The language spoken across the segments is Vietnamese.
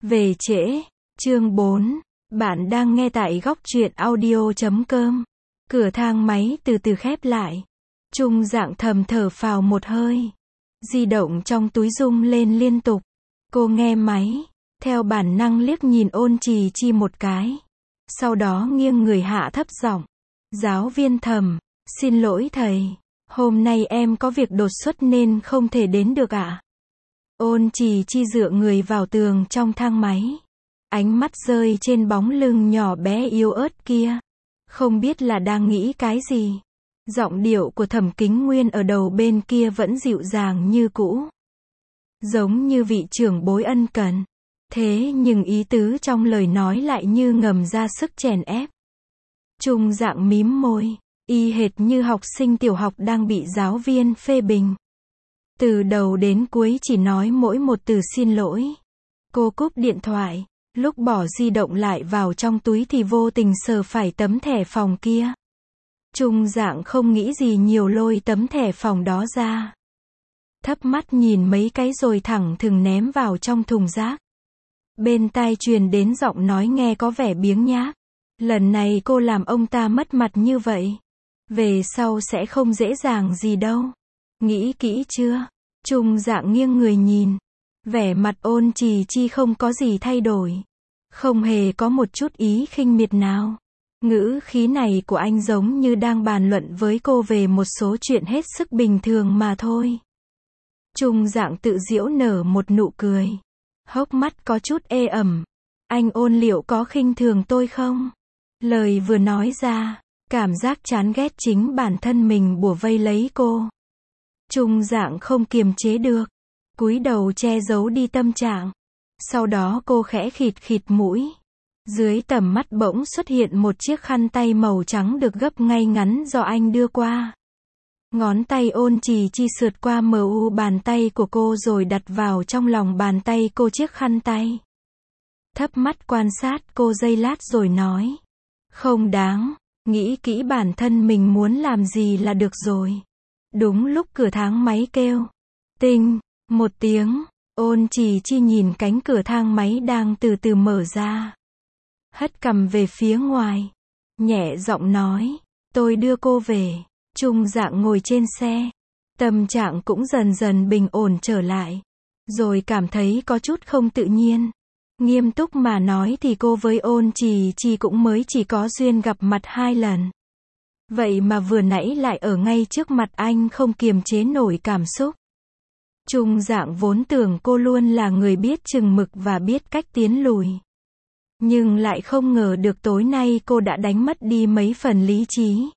Về trễ. Chương 4. Bạn đang nghe tại góc truyện audio.com. Cửa thang máy từ từ khép lại. Trung Dạng thầm thở phào một hơi. Di động trong túi rung lên liên tục. Cô nghe máy. Theo bản năng liếc nhìn Ôn Trì Chi một cái. Sau đó nghiêng người hạ thấp giọng. Giáo viên Thẩm, xin lỗi thầy. Hôm nay em có việc đột xuất nên không thể đến được ạ. Ôn Trì Chi dựa người vào tường trong thang máy. Ánh mắt rơi trên bóng lưng nhỏ bé yếu ớt kia. Không biết là đang nghĩ cái gì. Giọng điệu của Thẩm Kính Nguyên ở đầu bên kia vẫn dịu dàng như cũ. Giống như vị trưởng bối ân cần. Thế nhưng ý tứ trong lời nói lại như ngầm ra sức chèn ép. Trung Dạng mím môi, y hệt như học sinh tiểu học đang bị giáo viên phê bình. Từ đầu đến cuối chỉ nói mỗi một từ xin lỗi. Cô cúp điện thoại, lúc bỏ di động lại vào trong túi thì vô tình sờ phải tấm thẻ phòng kia. Trung Dạng không nghĩ gì nhiều lôi tấm thẻ phòng đó ra. Thấp mắt nhìn mấy cái rồi thẳng thừng ném vào trong thùng rác. Bên tai truyền đến giọng nói nghe có vẻ biếng nhác. Lần này cô làm ông ta mất mặt như vậy. Về sau sẽ không dễ dàng gì đâu. Nghĩ kỹ chưa? Trung Dạng nghiêng người nhìn. Vẻ mặt Ôn Trì Chi không có gì thay đổi. Không hề có một chút ý khinh miệt nào. Ngữ khí này của anh giống như đang bàn luận với cô về một số chuyện hết sức bình thường mà thôi. Trung Dạng tự giễu nở một nụ cười. Hốc mắt có chút ê ẩm. Anh Ôn liệu có khinh thường tôi không? Lời vừa nói ra, cảm giác chán ghét chính bản thân mình bủa vây lấy cô. Trung Dạng không kiềm chế được. Cúi đầu che giấu đi tâm trạng. Sau đó cô khẽ khịt khịt mũi. Dưới tầm mắt bỗng xuất hiện một chiếc khăn tay màu trắng được gấp ngay ngắn do anh đưa qua. Ngón tay Ôn Trì Chi sượt qua mu bàn tay của cô rồi đặt vào trong lòng bàn tay cô chiếc khăn tay. Thấp mắt quan sát cô giây lát rồi nói. Không đáng, nghĩ kỹ bản thân mình muốn làm gì là được rồi. Đúng lúc cửa thang máy kêu. Tinh, một tiếng, Ôn Trì Chi nhìn cánh cửa thang máy đang từ từ mở ra. Hất cằm về phía ngoài. Nhẹ giọng nói. Tôi đưa cô về. Trung Dạng ngồi trên xe. Tâm trạng cũng dần dần bình ổn trở lại. Rồi cảm thấy có chút không tự nhiên. Nghiêm túc mà nói thì cô với Ôn Trì Chi cũng mới chỉ có duyên gặp mặt 2 lần. Vậy mà vừa nãy lại ở ngay trước mặt anh không kiềm chế nổi cảm xúc. Trung Dạng vốn tưởng cô luôn là người biết chừng mực và biết cách tiến lùi. Nhưng lại không ngờ được tối nay cô đã đánh mất đi mấy phần lý trí.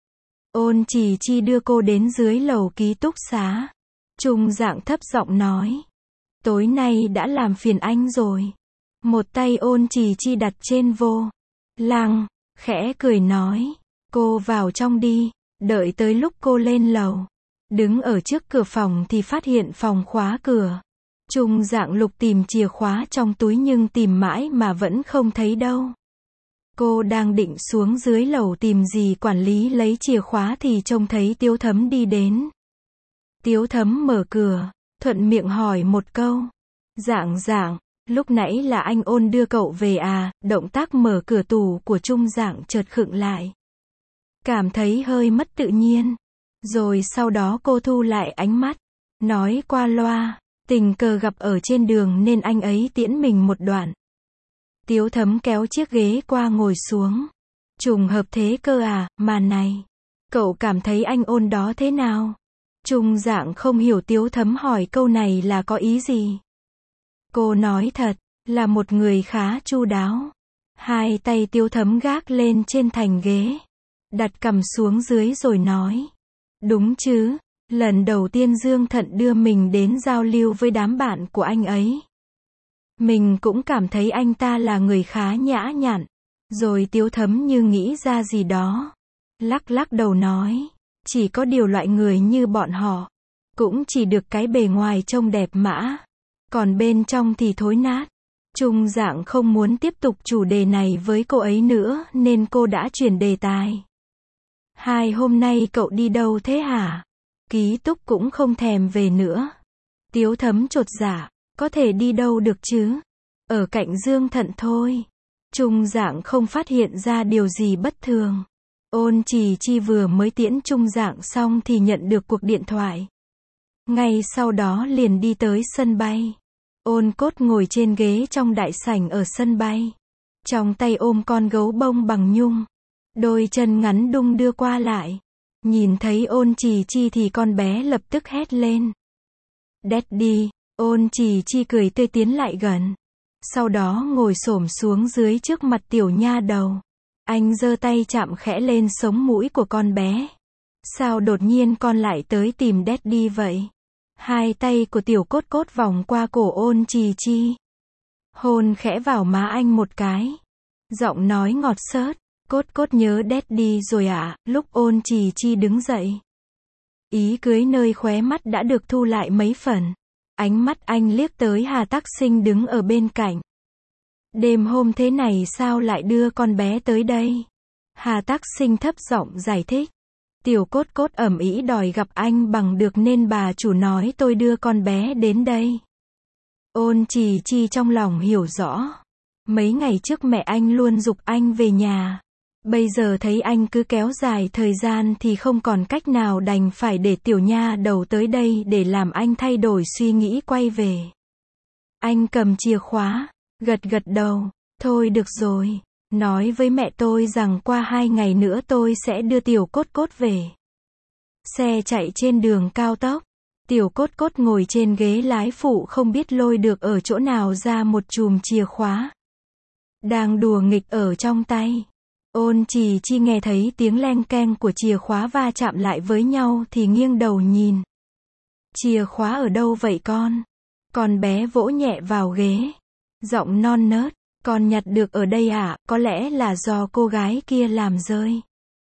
Ôn Trì Chi đưa cô đến dưới lầu ký túc xá. Trung Dạng thấp giọng nói. Tối nay đã làm phiền anh rồi. Một tay Ôn Trì Chi đặt trên vô lăng, khẽ cười nói. Cô vào trong đi. Đợi tới lúc cô lên lầu. Đứng ở trước cửa phòng thì phát hiện phòng khóa cửa. Trung Dạng lục tìm chìa khóa trong túi nhưng tìm mãi mà vẫn không thấy đâu. Cô đang định xuống dưới lầu tìm dì quản lý lấy chìa khóa thì trông thấy Tiếu Thấm đi đến. Tiếu Thấm mở cửa, thuận miệng hỏi một câu. Dạng, lúc nãy là anh Ôn đưa cậu về à? Động tác mở cửa tủ của Trung Dạng chợt khựng lại. Cảm thấy hơi mất tự nhiên. Rồi sau đó cô thu lại ánh mắt. Nói qua loa. Tình cờ gặp ở trên đường nên anh ấy tiễn mình một đoạn. Tiếu Thấm kéo chiếc ghế qua ngồi xuống. Trùng hợp thế cơ à, mà này. Cậu cảm thấy anh Ôn đó thế nào? Trung Dạng không hiểu Tiếu Thấm hỏi câu này là có ý gì. Cô nói thật, là một người khá chu đáo. Hai tay Tiếu Thấm gác lên trên thành ghế. Đặt cằm xuống dưới rồi nói. Đúng chứ, lần đầu tiên Dương Thận đưa mình đến giao lưu với đám bạn của anh ấy. Mình cũng cảm thấy anh ta là người khá nhã nhặn. Rồi Tiếu Thấm như nghĩ ra gì đó. Lắc đầu nói. Chỉ có điều loại người như bọn họ. Cũng chỉ được cái bề ngoài trông đẹp mã. Còn bên trong thì thối nát. Trung Dạng không muốn tiếp tục chủ đề này với cô ấy nữa nên cô đã chuyển đề tài. Hôm nay cậu đi đâu thế hả? Ký túc cũng không thèm về nữa. Tiếu Thấm chột dạ. Có thể đi đâu được chứ? ở cạnh Dương Thận thôi. Trung Dạng không phát hiện ra điều gì bất thường. Ôn Trì Chi vừa mới tiễn Trung Dạng xong thì nhận được cuộc điện thoại. Ngay sau đó liền đi tới sân bay. Ôn Cốt ngồi trên ghế trong đại sảnh ở sân bay. Trong tay ôm con gấu bông bằng nhung. Đôi chân ngắn đung đưa qua lại. Nhìn thấy Ôn Trì Chi thì con bé lập tức hét lên. Daddy, Ôn Trì Chi cười tươi tiến lại gần. Sau đó ngồi xổm xuống dưới trước mặt tiểu nha đầu. Anh giơ tay chạm khẽ lên sống mũi của con bé. Sao đột nhiên con lại tới tìm Daddy vậy? Hai tay của tiểu Cốt Cốt vòng qua cổ Ôn Trì Chi. Hôn khẽ vào má anh một cái. Giọng nói ngọt xớt. Cốt Cốt nhớ Daddy rồi ạ. Lúc Ôn Trì Chi đứng dậy. Ý cưới nơi khóe mắt đã được thu lại mấy phần. Ánh mắt anh liếc tới Hà Tắc Sinh đứng ở bên cạnh. Đêm hôm thế này sao lại đưa con bé tới đây? Hà Tắc Sinh thấp giọng giải thích. Tiểu Cốt Cốt ầm ĩ đòi gặp anh bằng được nên bà chủ nói tôi đưa con bé đến đây. Ôn Trì Chi trong lòng hiểu rõ. Mấy ngày trước mẹ anh luôn giục anh về nhà. Bây giờ thấy anh cứ kéo dài thời gian thì không còn cách nào đành phải để tiểu nha đầu tới đây để làm anh thay đổi suy nghĩ quay về. Anh cầm chìa khóa, gật gật đầu. Thôi được rồi, nói với mẹ tôi rằng qua 2 ngày nữa tôi sẽ đưa tiểu Cốt Cốt về. Xe chạy trên đường cao tốc. Tiểu Cốt Cốt ngồi trên ghế lái phụ không biết lôi được ở chỗ nào ra một chùm chìa khóa. Đang đùa nghịch ở trong tay. Ôn Trì Chi nghe thấy tiếng leng keng của chìa khóa va chạm lại với nhau thì nghiêng đầu nhìn. Chìa khóa ở đâu vậy con? Con bé vỗ nhẹ vào ghế. Giọng non nớt. Con nhặt được ở đây ạ, có lẽ là do cô gái kia làm rơi.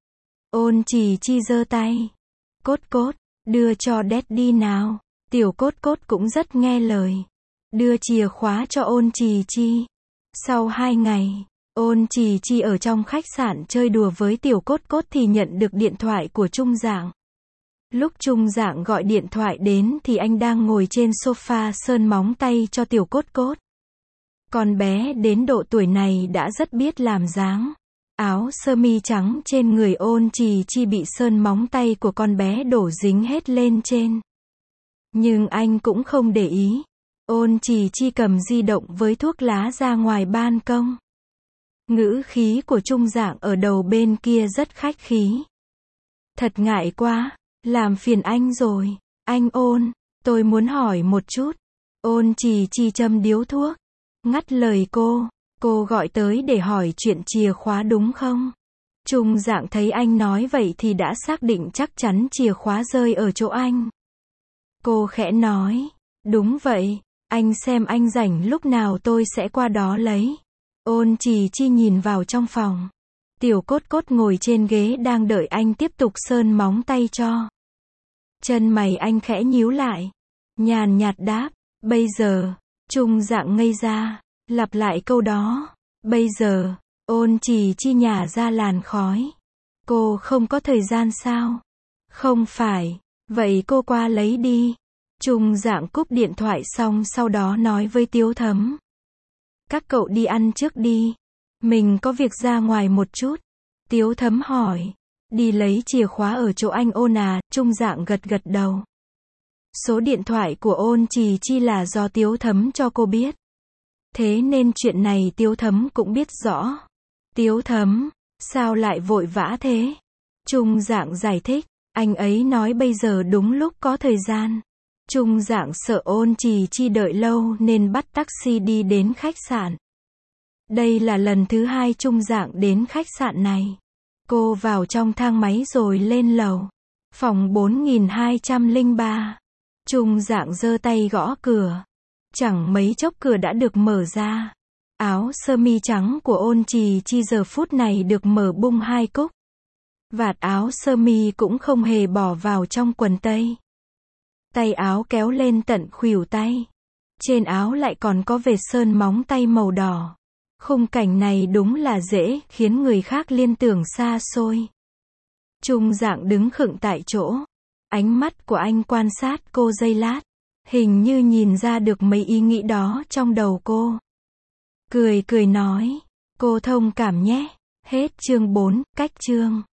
Ôn Trì Chi giơ tay. Cốt Cốt, đưa cho Daddy nào. Tiểu Cốt Cốt cũng rất nghe lời. Đưa chìa khóa cho Ôn Trì Chi. Sau 2 ngày, Ôn Trì Chi ở trong khách sạn chơi đùa với tiểu Cốt Cốt thì nhận được điện thoại của Trung Dạng. Lúc Trung Dạng gọi điện thoại đến thì anh đang ngồi trên sofa sơn móng tay cho tiểu Cốt Cốt. Con bé đến độ tuổi này đã rất biết làm dáng. Áo sơ mi trắng trên người Ôn Trì Chi bị sơn móng tay của con bé đổ dính hết lên trên. Nhưng anh cũng không để ý. Ôn Trì Chi cầm di động với thuốc lá ra ngoài ban công. Ngữ khí của Trung Dạng ở đầu bên kia rất khách khí. Thật ngại quá, làm phiền anh rồi. Anh Ôn, tôi muốn hỏi một chút. Ôn Trì Chi châm điếu thuốc. Ngắt lời cô gọi tới để hỏi chuyện chìa khóa đúng không? Trung Dạng thấy anh nói vậy thì đã xác định chắc chắn chìa khóa rơi ở chỗ anh. Cô khẽ nói, đúng vậy, anh xem anh rảnh lúc nào tôi sẽ qua đó lấy. Ôn Trì Chi nhìn vào trong phòng. Tiểu Cốt Cốt ngồi trên ghế đang đợi anh tiếp tục sơn móng tay cho. Chân mày anh khẽ nhíu lại. Nhàn nhạt đáp, bây giờ. Trung Dạng ngây ra, lặp lại câu đó. Bây giờ, Ôn Trì Chi nhả ra làn khói. Cô không có thời gian sao? Không phải, vậy cô qua lấy đi. Trung Dạng cúp điện thoại xong sau đó nói với Tiếu Thấm. Các cậu đi ăn trước đi. Mình có việc ra ngoài một chút. Tiếu Thấm hỏi. Đi lấy chìa khóa ở chỗ anh Ôn à? Trung Dạng gật gật đầu. Số điện thoại của Ôn Trì Chi là do Tiếu Thấm cho cô biết. Thế nên chuyện này Tiếu Thấm cũng biết rõ. Tiếu Thấm, sao lại vội vã thế? Trung Dạng giải thích. Anh ấy nói bây giờ đúng lúc có thời gian. Trung Dạng sợ Ôn Trì Chi đợi lâu nên bắt taxi đi đến khách sạn. Đây là lần thứ 2 Trung Dạng đến khách sạn này. Cô vào trong thang máy rồi lên lầu. Phòng 4203. Trung Dạng giơ tay gõ cửa. Chẳng mấy chốc cửa đã được mở ra. Áo sơ mi trắng của Ôn Trì Chi giờ phút này được mở bung 2 cúc. Vạt áo sơ mi cũng không hề bỏ vào trong quần tây. Tay áo kéo lên tận khuỷu tay. Trên áo lại còn có vệt sơn móng tay màu đỏ. Khung cảnh này đúng là dễ khiến người khác liên tưởng xa xôi. Trung Dạng đứng khựng tại chỗ. Ánh mắt của anh quan sát cô giây lát. Hình như nhìn ra được mấy ý nghĩ đó trong đầu cô. cười cười nói, cô thông cảm nhé. Hết chương 4, cách chương.